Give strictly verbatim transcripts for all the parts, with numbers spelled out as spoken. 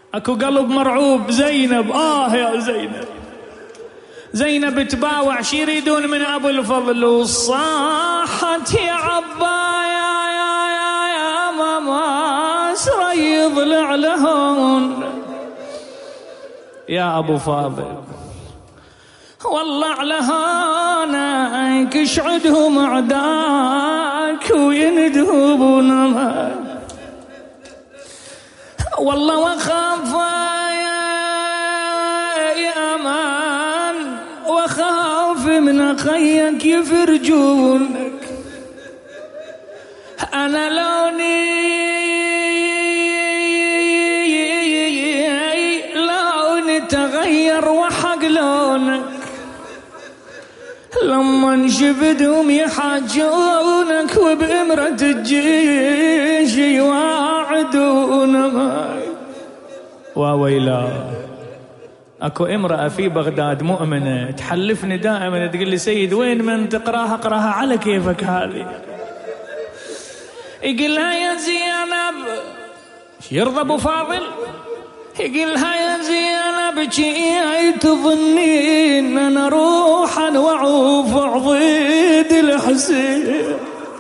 اكو قلب مرعوب. زينب، آه يا زينب، زينب تباوع شي يريدون من أبو الفضل، وصاحت يا عبايا يا يا يا ماما سرى يضلع لهون يا أبو فاضل، والله على هانك يشعدهم أعداك ويندهبون معك، والله وخاف يا أمان وخاف من أخيك يفرجونك. أنا لوني لوني تغير وحق لونك، لما نشبدهم يحاجونك وبإمرة الجيش يواعدونك. وويلا، اكو امرأة في بغداد مؤمنة تحلفني دائما تقول لي سيد وين من تقراها اقراها على كيفك هذه. يقولها يا زينب، يرضى ابو فاضل، يقولها يا زينب شي تظنين انا روحا وعوف عضيد الحسين،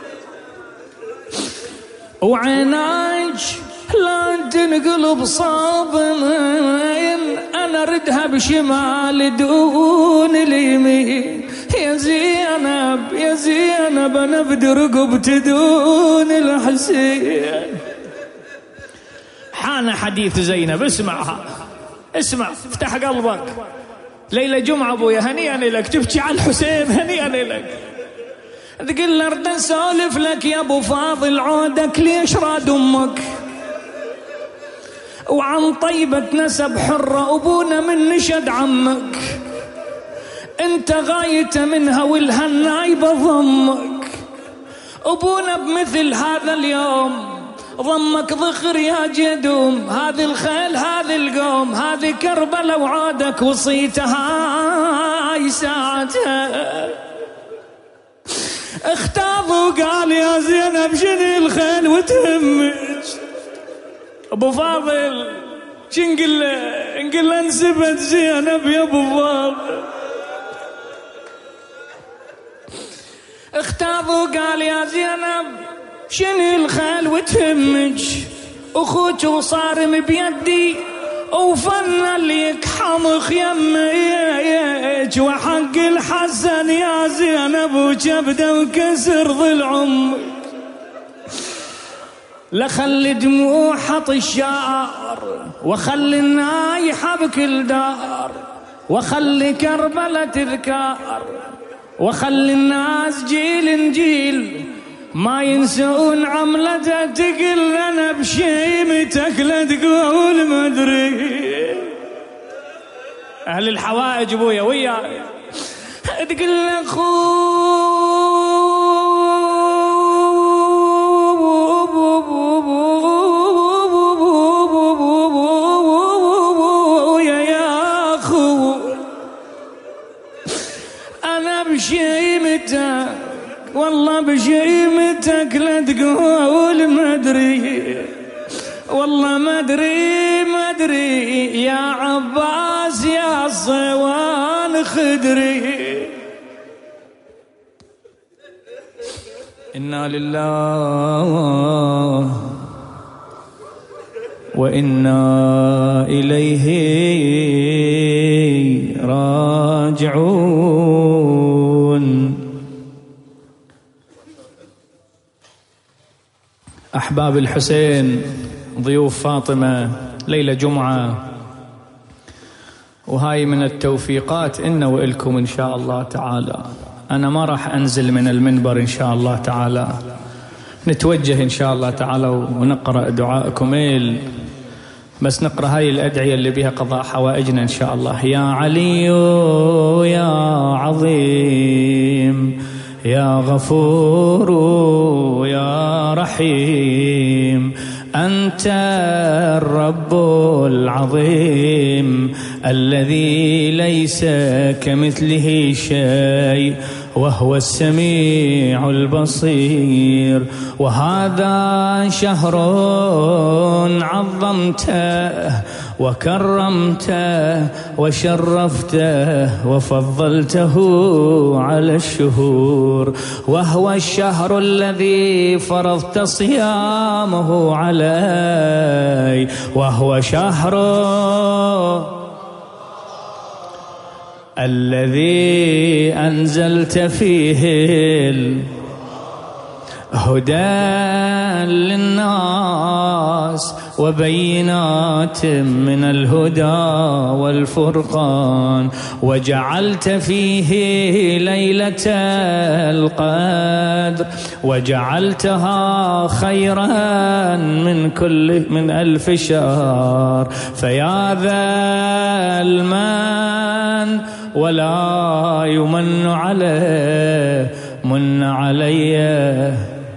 وعيناك لا تنقلب صابمين، انا ردها بشمال دون اليمين. يا زينب يا زينب انا بدي رقبتي دون الحسين. حان حديث زينب، اسمعها اسمع، افتح قلبك. ليلة جمعة ابويا، هنيئا لك، تبكي على الحسين، هنيئا لك. تقول له ارد اسولف لك يا ابو فاضل، عودك ليش راد امك، وعن طيبة نسب حرة أبونا من نشد عمك، انت غاية منها والهالنايبة ضمك، أبونا بمثل هذا اليوم ضمك ذخر يا جدوم، هذه الخيل هذه القوم هذه كربلاء وعادك وصيتها هاي ساعتها. اختاض وقال يا زينب شني الخيل وتهمش. ابو فاضل شنقل نقول انسبت زينب يا ابو فاضل. اختاض وقال يا زينب شني الخيل وتهمج، اخوك وصارم بيدي وفن اللي يكحمخ يميج، وحق الحسن يا زينب وجبده وكسر ضلع امك، لخلي دموع حط الشعر وخلي النايحة بكل دار، وخلي كربلة تذكار، وخلي الناس جيل جيل ما ينسون عملته، تقل انا بشيمتك لا تقول ما ادري. اهل الحوائج ابويا ويا تقل اخويا يا اخو انا بشيمتك والله بشيمتك لا تقول ما ادري، والله ما ادري ما ادري يا عباس يا صوان خدري. إنا لله وإنا إليه راجعون. أحباب الحسين، ضيوف فاطمة، ليلة جمعة، وهاي من التوفيقات إن وإلكم إن شاء الله تعالى. أنا ما راح أنزل من المنبر إن شاء الله تعالى، نتوجه إن شاء الله تعالى ونقرأ دعائكم إيل، بس نقرأ هاي الأدعية اللي بها قضاء حوائجنا إن شاء الله. يا علي يا عظيم يا غفور يا رحيم، أنت الرب العظيم الذي ليس كمثله شيء، وهو السميع البصير. وهذا شهر عظمته وكرمته وشرفته وفضلته على الشهور، وهو الشهر الذي فرضت صيامه علي، وهو شهر الذي أنزلت فيه الهدى للناس وبينات من الهدى والفرقان، وجعلت فيه ليلة القدر وجعلتها خيرا من كل من ألف شهر. فيا ذا المن ولا يمن عليه، من علي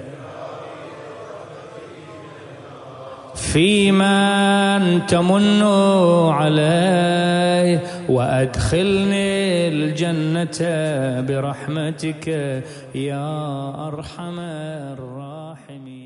في من تمن عليه، وأدخلني الجنة برحمتك يا أرحم الراحمين.